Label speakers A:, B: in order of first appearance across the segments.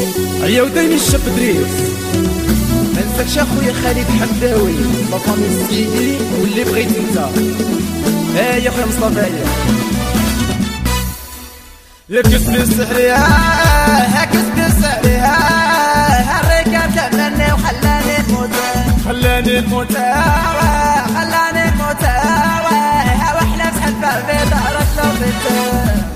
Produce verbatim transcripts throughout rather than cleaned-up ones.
A: عيا ودايما الشاب دريس ما نساكش اخويا خالد حمداوي لافامي السيدي واللي بغيت انت. ها يا خويا مصطفى
B: يا كسب السحرية ها كسب السحرية الركاب تمني وخلاني نموت خلاني نموت خلاني نموت واحنا بسحب في ظهرك لو بنت.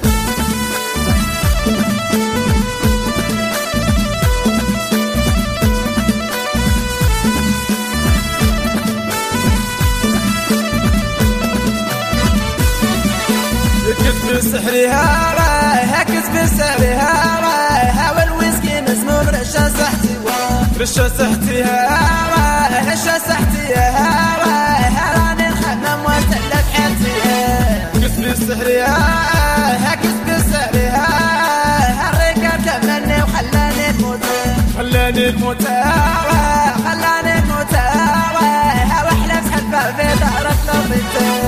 B: كسب السحري هوا كسب السحري هوا والويسكي مسموم رشا صحتي رشا صحتي هوا رشا صحتي هوا راني نخدم واتلف حياتي. كسب السحري هوا كسب السحري هوا الركاب تمني وخلاني نموت خلاني نموت خلاني نموت واحلى بسحب في ظهرك لو بنت.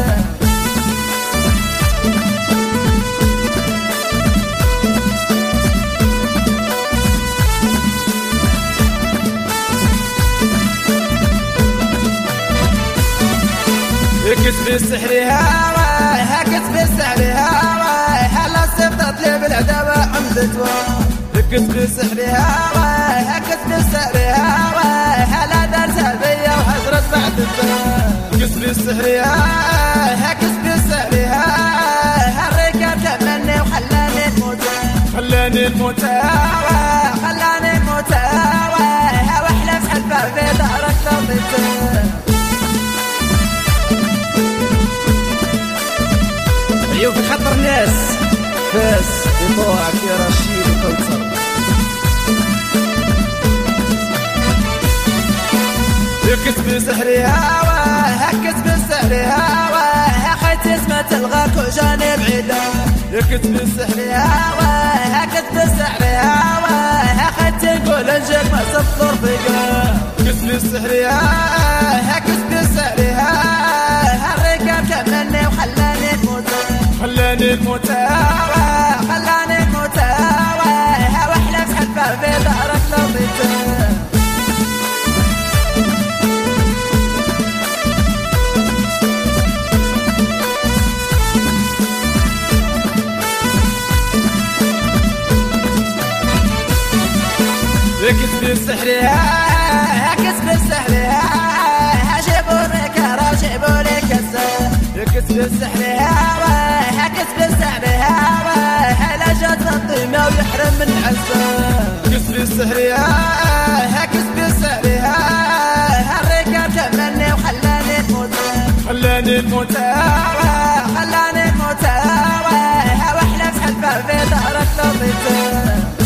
B: كسب السحري هوا كسب السحري هوا هلا صفت لي بالعداوة عمدتوا. كسب السحري هوا كسب السحري هوا هلا دارتها بيا وحجرت بعدتها. كسب السحري هوا كسب السحري هوا الركاب تمني وخلاني نموت خلاني نموت خلاني نموت واحلى بسحب في ظهرك لو بنت.
A: عيا في خطر ناس فاس يطوعك يا رشيد وكوثر.
B: كسب السحري هوا كسب السحري هوا خيت اسمه تلغاك وجاني بعيدة. كسب السحري هوا كسب السحري هوا خيت تقول نجيك ما صفر فيقا. كسب السحري هوا كسب السحري هوا الركاب تمني وخلاني نموت خلاني نموت خلاني نموت واحلى بسحب في ظهرك لو بنت. كسب السحري ها كسب السحري ها جيبوا الركارة وجيبوا لي كسر. كسب السحري ها كسب السحري ها هلا جات الطيمة ويحرم من عزة. كسب السحري ها كسب السحري ها الركاب تمني وخلاني نموت خلاني نموت خلاني نموت واحلى بسحب في ظهرك لو بنت.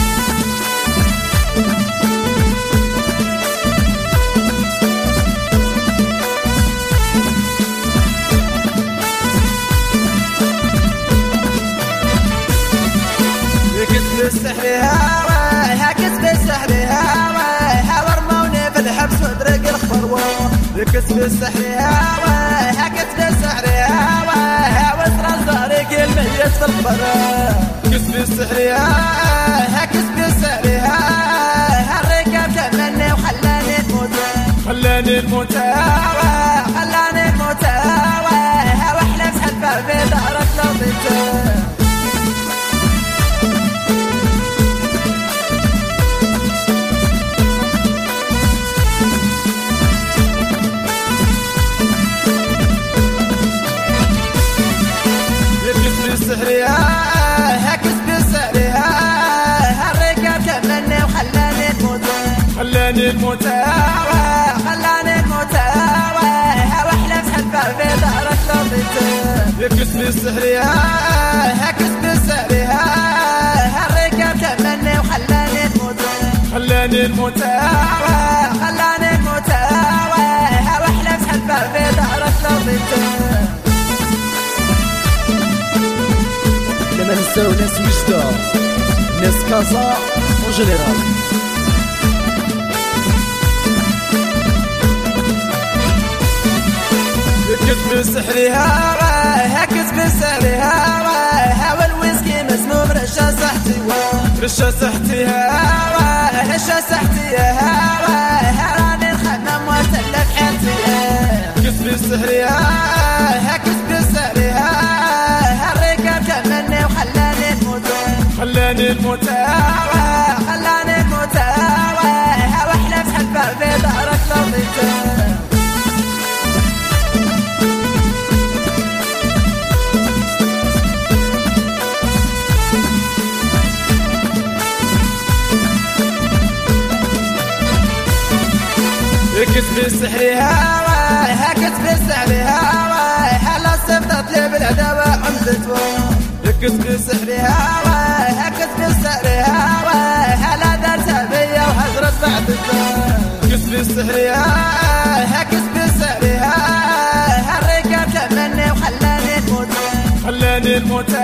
B: كسب السحري هوا كسب السحري هوا ورموني في الحبس وادرك الخبر. كسب السحري هوا كسب السحري هوا واسرى صارك الميت في الخبر. كسب السحري هوا كسب السحري هوا الركاب تمني وخلاني نموت خلاني نموت خلاني نموت واحلى بسحب في ظهرك لو بنت. السحري ها كسب السحري ها الركاب تمني وخلاني نموت خلاني نموت خلاني نموت واحلى بسحب في ظهرك لو بنت. كسب السحري ها كسب السحري ها الركاب تمني وخلاني نموت خلاني نموت خلاني نموت واحلى بسحب في ظهرك لو بنت.
A: لما نساو ناس وجدة ناس كازا وجنرال.
B: كسب السحري هوا كسب السحري هوا والويسكي مسموم رشا صحتي رشا صحتي هوا شسحتي يا هوا راني نخمم واتلف حياتي كسب السحر يا كسب السحر يا الرجال كملني وخلاني نموت خلاني نموت خلاني نموت واحلى بحب في ظهرك لو ضيت كسب السحر هوا كسب السحر هوا هلا صرت طلب العداوة عمدتوا كسب السحر هوا كسب السحر هوا هلا دارتها بيا وهزرت بعدتها كسب السحر هوا كسب السحر هوا الرجال كملني وخلاني نموت خلاني نموت